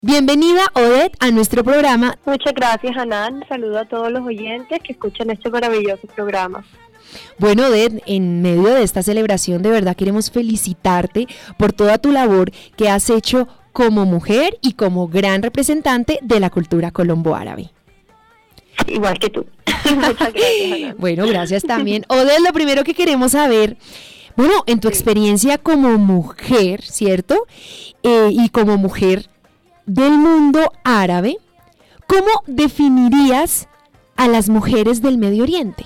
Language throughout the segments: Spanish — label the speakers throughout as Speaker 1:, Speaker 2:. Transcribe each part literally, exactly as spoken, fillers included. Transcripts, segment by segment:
Speaker 1: Bienvenida, Odette, a nuestro programa.
Speaker 2: Muchas gracias, Hanan. Saludo a todos los oyentes que escuchan este maravilloso programa.
Speaker 1: Bueno, Odette, en medio de esta celebración, de verdad queremos felicitarte por toda tu labor que has hecho como mujer y como gran representante de la cultura colombo-árabe.
Speaker 2: Igual que tú. Muchas gracias, Hanan.
Speaker 1: Bueno, gracias también. Odette, lo primero que queremos saber, bueno, en tu sí. experiencia como mujer, ¿cierto? Eh, y como mujer del mundo árabe, ¿cómo definirías a las mujeres del Medio Oriente?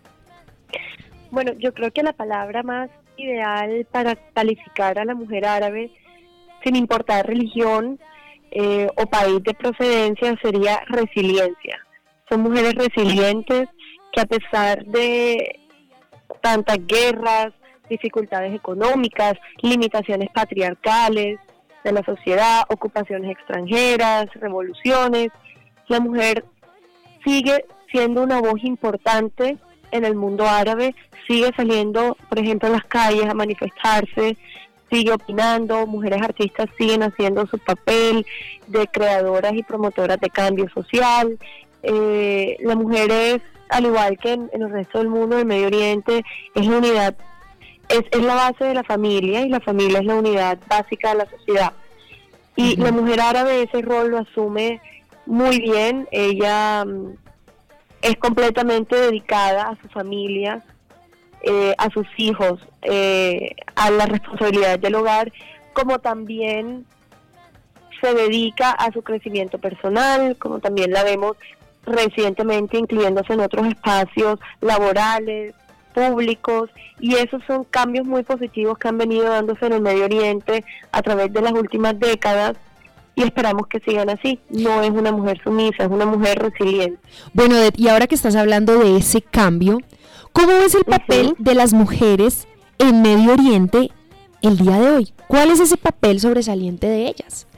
Speaker 2: Bueno, yo creo que la palabra más ideal para calificar a la mujer árabe, sin importar religión eh, o país de procedencia, sería resiliencia. Son mujeres resilientes que, a pesar de tantas guerras, dificultades económicas, limitaciones patriarcales de la sociedad, ocupaciones extranjeras, revoluciones, la mujer sigue siendo una voz importante en el mundo árabe, sigue saliendo, por ejemplo, a las calles a manifestarse, sigue opinando, mujeres artistas siguen haciendo su papel de creadoras y promotoras de cambio social. Eh, la mujer es, al igual que en, en el resto del mundo, del Medio Oriente, es la unidad, es, es la base de la familia, y la familia es la unidad básica de la sociedad. Y uh-huh. la mujer árabe ese rol lo asume muy bien. Ella um, es completamente dedicada a su familia, eh, a sus hijos, eh, a la responsabilidad del hogar, como también se dedica a su crecimiento personal, como también la vemos recientemente incluyéndose en otros espacios laborales, públicos, y esos son cambios muy positivos que han venido dándose en el Medio Oriente a través de las últimas décadas, y esperamos que sigan así. No es una mujer sumisa, es una mujer resiliente.
Speaker 1: Bueno, y ahora que estás hablando de ese cambio, ¿cómo ves el papel uh-huh. de las mujeres en Medio Oriente el día de hoy? ¿Cuál es ese papel sobresaliente de ellas?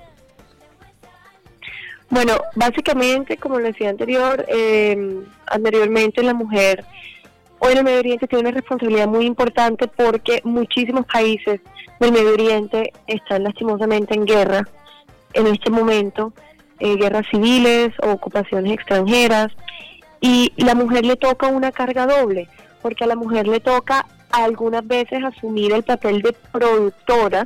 Speaker 2: Bueno, básicamente, como lo decía anterior, eh, anteriormente, la mujer hoy en el Medio Oriente tiene una responsabilidad muy importante, porque muchísimos países del Medio Oriente están lastimosamente en guerra en este momento, eh, guerras civiles o ocupaciones extranjeras, y la mujer le toca una carga doble, porque a la mujer le toca algunas veces asumir el papel de productora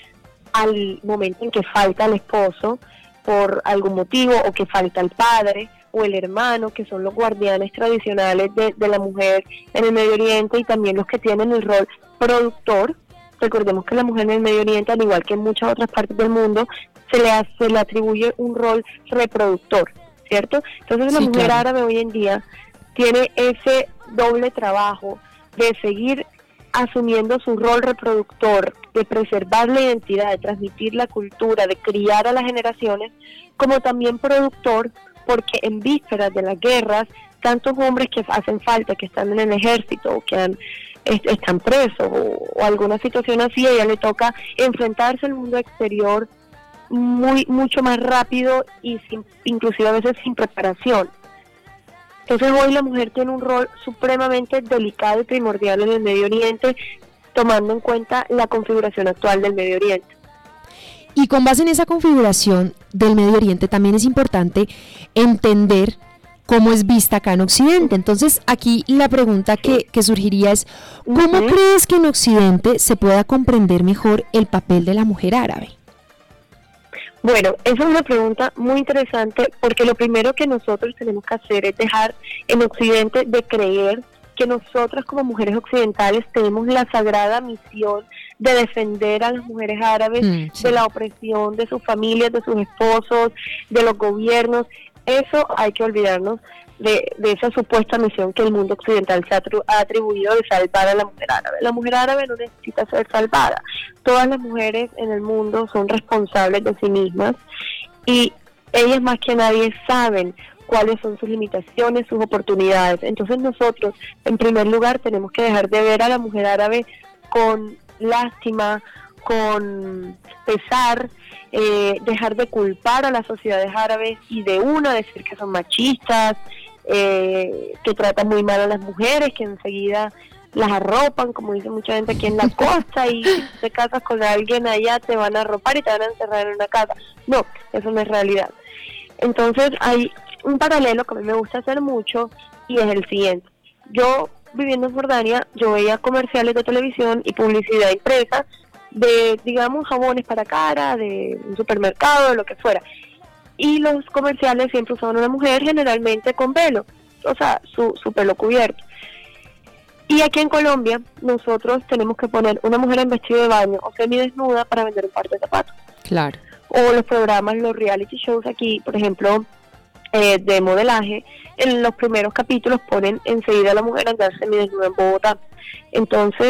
Speaker 2: al momento en que falta el esposo por algún motivo, o que falta el padre o el hermano, que son los guardianes tradicionales de, de la mujer en el Medio Oriente, y también los que tienen el rol productor. Recordemos que la mujer en el Medio Oriente, al igual que en muchas otras partes del mundo, se le, hace, se le atribuye un rol reproductor, ¿cierto? Entonces la sí, mujer claro. árabe hoy en día tiene ese doble trabajo de seguir asumiendo su rol reproductor, de preservar la identidad, de transmitir la cultura, de criar a las generaciones, como también productor, porque en vísperas de las guerras, tantos hombres que hacen falta, que están en el ejército, o que han, est- están presos, o, o alguna situación así, a ella le toca enfrentarse al mundo exterior muy mucho más rápido, y sin, inclusive a veces sin preparación. Entonces hoy la mujer tiene un rol supremamente delicado y primordial en el Medio Oriente, tomando en cuenta la configuración actual del Medio Oriente.
Speaker 1: Y con base en esa configuración del Medio Oriente también es importante entender cómo es vista acá en Occidente. Entonces aquí la pregunta que, que surgiría es, ¿cómo uh-huh. crees que en Occidente se pueda comprender mejor el papel de la mujer árabe?
Speaker 2: Bueno, esa es una pregunta muy interesante, porque lo primero que nosotros tenemos que hacer es dejar en Occidente de creer que nosotras como mujeres occidentales tenemos la sagrada misión de defender a las mujeres árabes mm, sí. de la opresión de sus familias, de sus esposos, de los gobiernos. Eso hay que olvidarnos de, de esa supuesta misión que el mundo occidental se ha, atru- ha atribuido de salvar a la mujer árabe. La mujer árabe no necesita ser salvada. Todas las mujeres en el mundo son responsables de sí mismas, y ellas más que nadie saben cuáles son sus limitaciones, sus oportunidades. Entonces nosotros, en primer lugar, tenemos que dejar de ver a la mujer árabe con lástima, con pesar, eh, dejar de culpar a las sociedades árabes y de una decir que son machistas, eh, que tratan muy mal a las mujeres, que enseguida las arropan, como dice mucha gente aquí en la costa, y si te casas con alguien allá te van a arropar y te van a encerrar en una casa. No, eso no es realidad. Entonces hay un paralelo que a mí me gusta hacer mucho y es el siguiente. Yo, viviendo en Jordania, yo veía comerciales de televisión y publicidad impresa de, digamos, jabones para cara, de un supermercado, de lo que fuera. Y los comerciales siempre usaban a una mujer, generalmente con velo, o sea, su, su pelo cubierto. Y aquí en Colombia, nosotros tenemos que poner una mujer en vestido de baño o semidesnuda para vender un par de zapatos.
Speaker 1: Claro.
Speaker 2: O los programas, los reality shows aquí, por ejemplo, eh, de modelaje, en los primeros capítulos ponen enseguida a la mujer a andar semidesnuda en Bogotá. Entonces,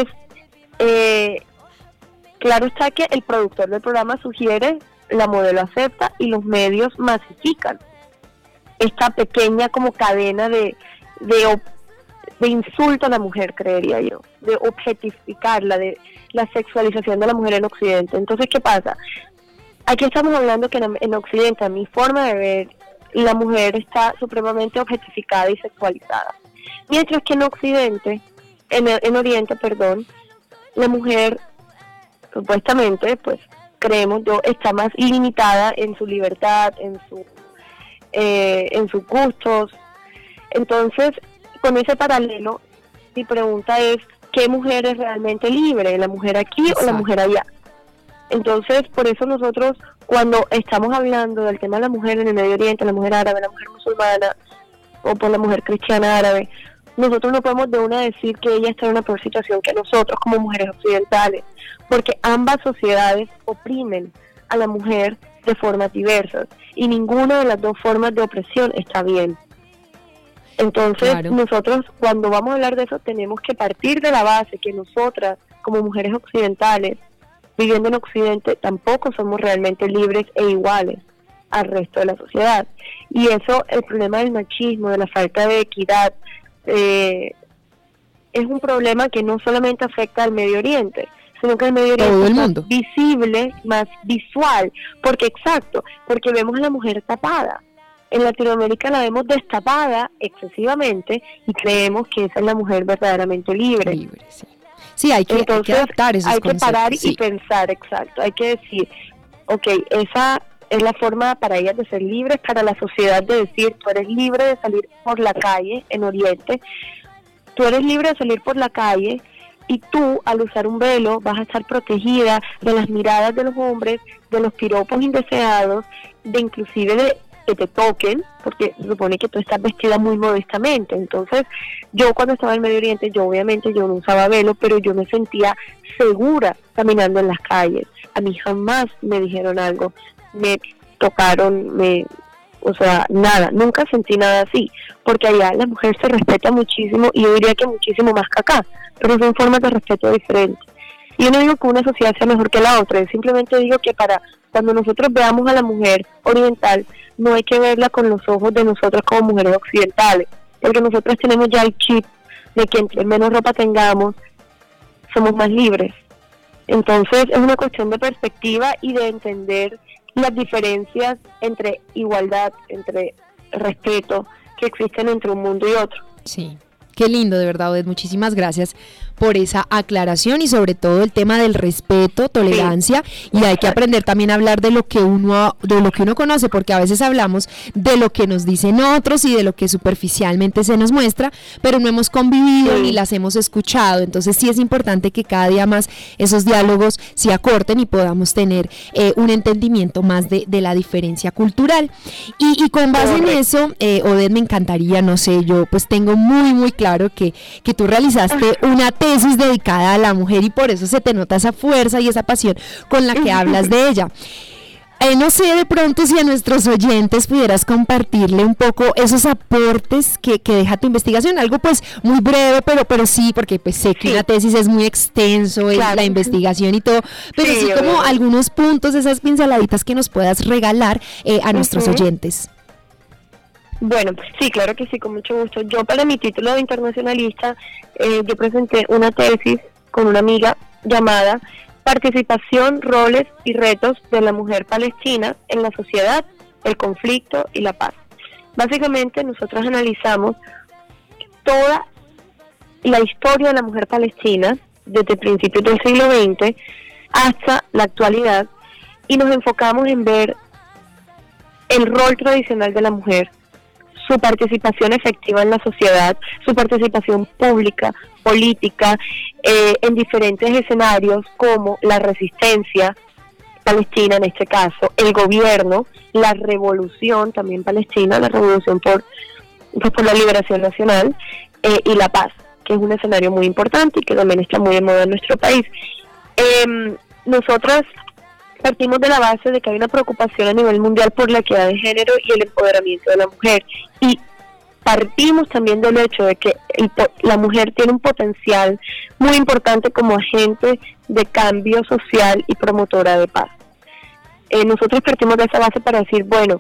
Speaker 2: eh, claro está que el productor del programa sugiere, la modelo acepta y los medios masifican esta pequeña como cadena de, de, de insulto a la mujer, creería yo, de objetificarla, de la sexualización de la mujer en Occidente. Entonces, ¿qué pasa? Aquí estamos hablando que en, en Occidente, a mi forma de ver, la mujer está supremamente objetificada y sexualizada. Mientras que en Occidente, en, en Oriente, perdón, la mujer supuestamente, pues creemos yo, está más limitada en su libertad, en su eh, en sus gustos. Entonces, con ese paralelo, mi pregunta es, ¿qué mujer es realmente libre? ¿La mujer aquí Exacto. o la mujer allá? Entonces, por eso nosotros, cuando estamos hablando del tema de la mujer en el Medio Oriente, la mujer árabe, la mujer musulmana, o por la mujer cristiana árabe, nosotros no podemos de una decir que ella está en una peor situación que nosotros como mujeres occidentales, porque ambas sociedades oprimen a la mujer de formas diversas, y ninguna de las dos formas de opresión está bien. Entonces, claro. nosotros cuando vamos a hablar de eso tenemos que partir de la base que nosotras, como mujeres occidentales, viviendo en Occidente, tampoco somos realmente libres e iguales al resto de la sociedad. Y eso, el problema del machismo, de la falta de equidad, eh, es un problema que no solamente afecta al Medio Oriente, sino que el Medio Oriente
Speaker 1: Todo el
Speaker 2: es
Speaker 1: mundo.
Speaker 2: más visible, más visual, porque exacto, porque vemos a la mujer tapada. En Latinoamérica la vemos destapada excesivamente y creemos que esa es la mujer verdaderamente libre.
Speaker 1: Libre, sí. Sí, hay que,
Speaker 2: Entonces,
Speaker 1: hay que adaptar esos
Speaker 2: hay que
Speaker 1: conceptos,
Speaker 2: parar
Speaker 1: sí.
Speaker 2: y pensar, exacto, hay que decir, ok, esa es la forma para ellas de ser libres, para la sociedad de decir, tú eres libre de salir por la calle en Oriente, tú eres libre de salir por la calle y tú al usar un velo vas a estar protegida de las miradas de los hombres, de los piropos indeseados, de inclusive de que te toquen, porque se supone que tú estás vestida muy modestamente. Entonces, yo cuando estaba en Medio Oriente, yo obviamente yo no usaba velo, pero yo me sentía segura caminando en las calles. A mí jamás me dijeron algo, me tocaron, me, o sea, nada, nunca sentí nada así, porque allá la mujer se respeta muchísimo, y yo diría que muchísimo más que acá, pero son formas de respeto diferentes. Y yo no digo que una sociedad sea mejor que la otra, yo simplemente digo que para cuando nosotros veamos a la mujer oriental, no hay que verla con los ojos de nosotros como mujeres occidentales, porque nosotros tenemos ya el chip de que entre menos ropa tengamos, somos más libres. Entonces es una cuestión de perspectiva y de entender las diferencias entre igualdad, entre respeto que existen entre un mundo y otro.
Speaker 1: Sí. Qué lindo, de verdad, Odette, muchísimas gracias por esa aclaración y sobre todo el tema del respeto, tolerancia, sí. Y hay que aprender también a hablar de lo que uno de lo que uno conoce, porque a veces hablamos de lo que nos dicen otros y de lo que superficialmente se nos muestra, pero no hemos convivido sí. ni las hemos escuchado. Entonces sí es importante que cada día más esos diálogos se acorten y podamos tener eh, un entendimiento más de, de la diferencia cultural. Y, y con base en eso, eh, Odette, me encantaría, no sé, yo pues tengo muy muy claro que, que tú realizaste una tesis dedicada a la mujer y por eso se te nota esa fuerza y esa pasión con la que hablas de ella. Eh, no sé de pronto si a nuestros oyentes pudieras compartirle un poco esos aportes que, que deja tu investigación, algo pues muy breve, pero pero sí, porque pues sé que sí. una tesis es muy extenso, claro. la investigación y todo, pero sí, sí como obviamente. Algunos puntos, esas pinceladitas que nos puedas regalar eh, a nuestros uh-huh. oyentes.
Speaker 2: Bueno, sí, claro que sí, con mucho gusto. Yo para mi título de internacionalista, eh, yo presenté una tesis con una amiga llamada Participación, roles y retos de la mujer palestina en la sociedad, el conflicto y la paz. Básicamente nosotros analizamos toda la historia de la mujer palestina desde principios del siglo veinte hasta la actualidad y nos enfocamos en ver el rol tradicional de la mujer, su participación efectiva en la sociedad, su participación pública, política, eh, en diferentes escenarios como la resistencia palestina en este caso, el gobierno, la revolución también palestina, la revolución por, pues por la liberación nacional eh, y la paz, que es un escenario muy importante y que también está muy de moda en nuestro país. Eh, nosotras partimos de la base de que hay una preocupación a nivel mundial por la equidad de género y el empoderamiento de la mujer, y partimos también del hecho de que el, la mujer tiene un potencial muy importante como agente de cambio social y promotora de paz. Eh, nosotros partimos de esa base para decir, bueno,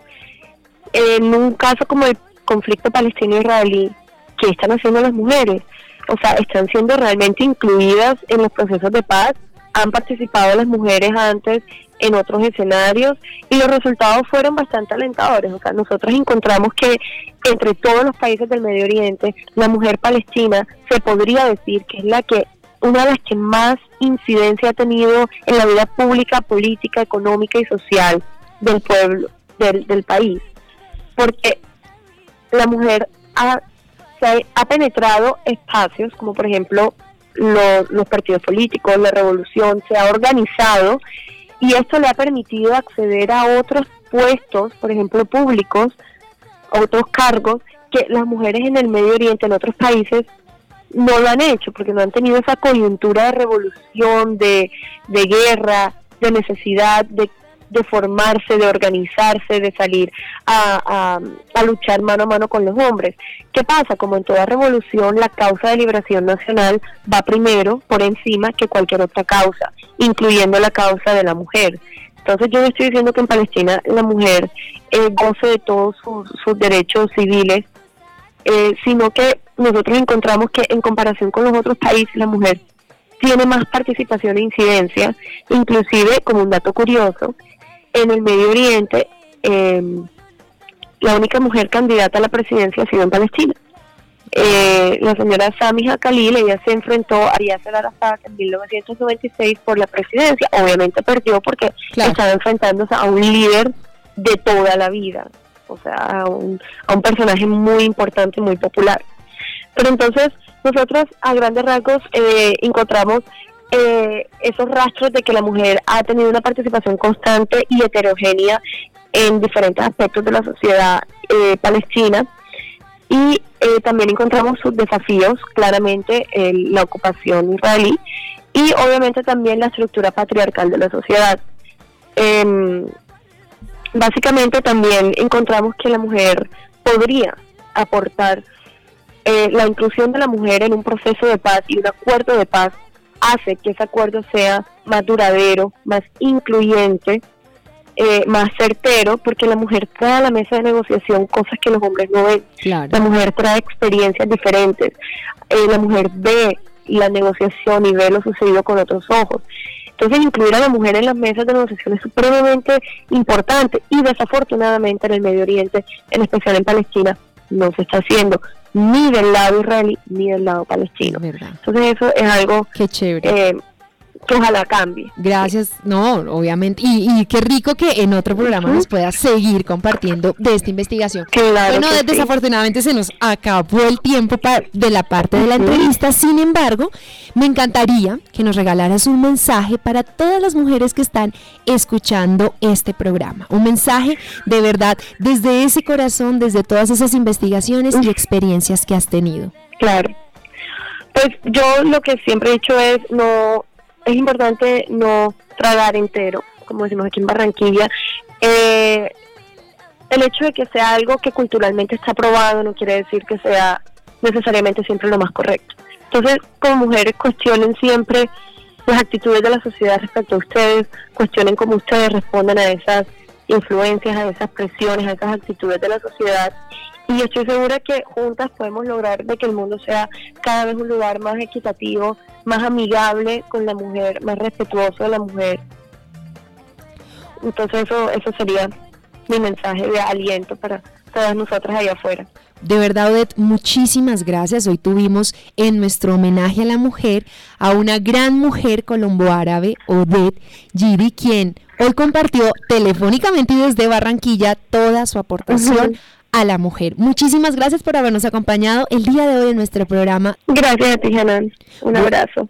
Speaker 2: en un caso como el conflicto palestino-israelí, ¿qué están haciendo las mujeres? O sea, ¿están siendo realmente incluidas en los procesos de paz? ¿Han participado las mujeres antes en otros escenarios? Y los resultados fueron bastante alentadores. O sea, nosotros encontramos que entre todos los países del Medio Oriente, la mujer palestina se podría decir que es la que una de las que más incidencia ha tenido en la vida pública, política, económica y social del pueblo, del, del país. Porque la mujer ha, se ha penetrado espacios como por ejemplo los, los partidos políticos, la revolución, se ha organizado y esto le ha permitido acceder a otros puestos, por ejemplo públicos, a otros cargos que las mujeres en el Medio Oriente, en otros países, no lo han hecho, porque no han tenido esa coyuntura de revolución, de, de guerra, de necesidad de, de formarse, de organizarse, de salir a, a, a luchar mano a mano con los hombres. ¿Qué pasa? Como en toda revolución, la causa de liberación nacional va primero, por encima, que cualquier otra causa, incluyendo la causa de la mujer. Entonces yo no estoy diciendo que en Palestina la mujer eh, goce de todos sus, sus derechos civiles, eh, sino que nosotros encontramos que en comparación con los otros países la mujer tiene más participación e incidencia, inclusive como un dato curioso, en el Medio Oriente eh, la única mujer candidata a la presidencia ha sido en Palestina. Eh, la señora Samiha Khalil, ella se enfrentó a Yasser Arafat en mil novecientos noventa y seis por la presidencia, obviamente perdió porque claro, estaba enfrentándose a un líder de toda la vida, o sea, a un, a un personaje muy importante, muy popular. Pero entonces nosotros a grandes rasgos eh, encontramos eh, esos rastros de que la mujer ha tenido una participación constante y heterogénea en diferentes aspectos de la sociedad eh, palestina, y eh, también encontramos sus desafíos, claramente eh, la ocupación israelí y obviamente también la estructura patriarcal de la sociedad. Eh, básicamente también encontramos que la mujer podría aportar eh, la inclusión de la mujer en un proceso de paz, y un acuerdo de paz hace que ese acuerdo sea más duradero, más incluyente, eh, más certero, porque la mujer trae a la mesa de negociación cosas que los hombres no ven. Claro. La mujer trae experiencias diferentes, eh, la mujer ve la negociación y ve lo sucedido con otros ojos. Entonces incluir a la mujer en las mesas de negociación es supremamente importante, y desafortunadamente en el Medio Oriente, en especial en Palestina, no se está haciendo ni del lado israelí ni del lado palestino. ¿Verdad? Entonces eso es algo
Speaker 1: qué chévere.
Speaker 2: Eh, que ojalá cambie.
Speaker 1: Gracias, no, obviamente, y, y qué rico que en otro programa uh-huh. nos puedas seguir compartiendo de esta investigación.
Speaker 2: Claro,
Speaker 1: bueno,
Speaker 2: que
Speaker 1: desafortunadamente
Speaker 2: sí.
Speaker 1: se nos acabó el tiempo para, de la parte de la uh-huh. entrevista, sin embargo, me encantaría que nos regalaras un mensaje para todas las mujeres que están escuchando este programa, un mensaje de verdad desde ese corazón, desde todas esas investigaciones uh-huh. y experiencias que has tenido.
Speaker 2: Claro, pues yo lo que siempre he dicho es no... Es importante no tragar entero, como decimos aquí en Barranquilla. Eh, el hecho de que sea algo que culturalmente está aprobado no quiere decir que sea necesariamente siempre lo más correcto. Entonces, como mujeres, cuestionen siempre las actitudes de la sociedad respecto a ustedes, cuestionen cómo ustedes responden a esas influencias, a esas presiones, a esas actitudes de la sociedad. Y estoy segura que juntas podemos lograr de que el mundo sea cada vez un lugar más equitativo, más amigable con la mujer, más respetuoso de la mujer. Entonces eso eso sería mi mensaje de aliento para, todas nosotras allá afuera.
Speaker 1: De verdad, Odette, muchísimas gracias. Hoy tuvimos en nuestro homenaje a la mujer a una gran mujer colombo-árabe, Odette Giri, quien hoy compartió telefónicamente y desde Barranquilla toda su aportación uh-huh. a la mujer. Muchísimas gracias por habernos acompañado el día de hoy en nuestro programa.
Speaker 2: Gracias a ti, Hanan. Un abrazo.